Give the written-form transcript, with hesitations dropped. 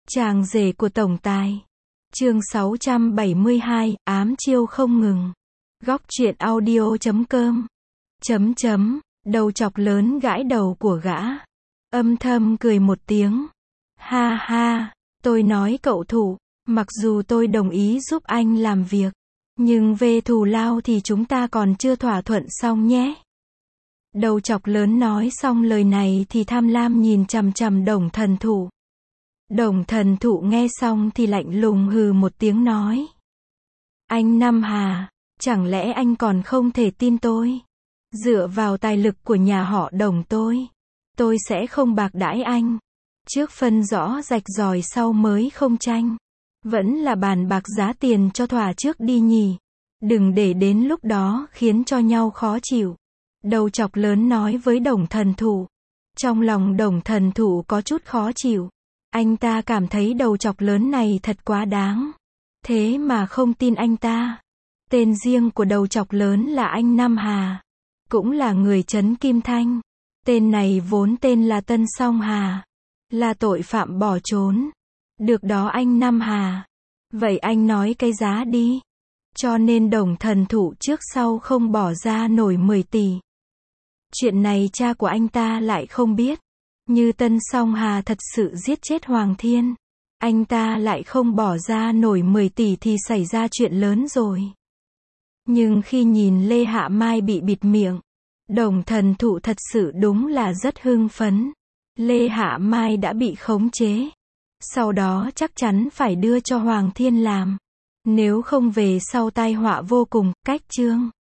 Chàng rể của tổng tài. Chương 672, ám chiêu không ngừng. Góc truyện audio.com. Đầu chọc lớn gãi đầu của gã. Âm thầm cười một tiếng. Ha ha, tôi nói cậu Thủ, mặc dù tôi đồng ý giúp anh làm việc, nhưng về thù lao thì chúng ta còn chưa thỏa thuận xong nhé. Đầu chọc lớn nói xong lời này thì tham lam nhìn chằm chằm Đồng Thần Thụ. Đồng Thần Thụ nghe xong thì lạnh lùng hừ một tiếng nói. Anh Năm Hà, chẳng lẽ anh còn không thể tin tôi? Dựa vào tài lực của nhà họ Đồng tôi sẽ không bạc đãi anh. Trước phân rõ rạch ròi sau mới không tranh. Vẫn là bàn bạc giá tiền cho thỏa trước đi nhỉ. Đừng để đến lúc đó khiến cho nhau khó chịu. Đầu chọc lớn nói với Đồng Thần Thụ. Trong lòng Đồng Thần Thụ có chút khó chịu. Anh ta cảm thấy đầu chọc lớn này thật quá đáng. Thế mà không tin anh ta. Tên riêng của đầu chọc lớn là anh Nam Hà. Cũng là người trấn Kim Thanh. Tên này vốn tên là Tân Song Hà. Là tội phạm bỏ trốn. Được đó anh Nam Hà. Vậy anh nói cái giá đi. Cho nên Đồng Thần Thụ trước sau không bỏ ra nổi 10 tỷ. Chuyện này cha của anh ta lại không biết. Như Tân Song Hà thật sự giết chết Hoàng Thiên, anh ta lại không bỏ ra nổi 10 tỷ thì xảy ra chuyện lớn rồi. Nhưng khi nhìn Lê Hạ Mai bị bịt miệng, Đồng Thần Thụ thật sự đúng là rất hưng phấn. Lê Hạ Mai đã bị khống chế. Sau đó chắc chắn phải đưa cho Hoàng Thiên làm. Nếu không về sau tai họa vô cùng. Cách chương